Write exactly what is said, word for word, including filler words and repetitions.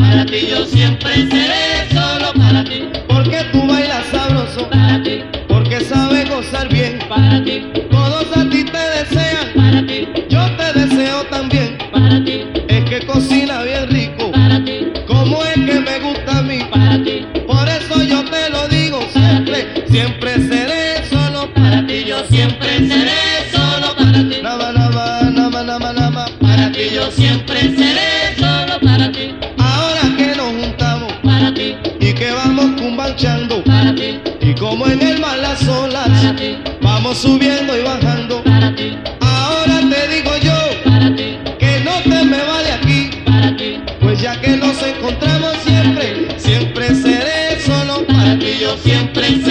Para ti yo siempre seré solo para ti. Porque tú bailas sabroso, Para ti, porque sabes gozar bien. para ti, Todos a ti te desean, para ti, yo te deseo también. para ti, Es que cocina bien rico, para ti, como es que me gusta a mí. para ti, Por eso yo te lo digo siempre, siempre seré solo para para ti yo siempre seré solo para ti. Nama, nama, nama, nama, nama. Para ti yo siempre seré solo para ti. Ahora que nos juntamos Para ti, y que vamos cumbanchando, para ti, y como en el mar las olas para ti, vamos subiendo y bajando. para ti, Ahora te digo yo para ti, que no te me va de aquí, para ti, pues ya que nos encontramos siempre, siempre seré solo para para ti. ti yo siempre seré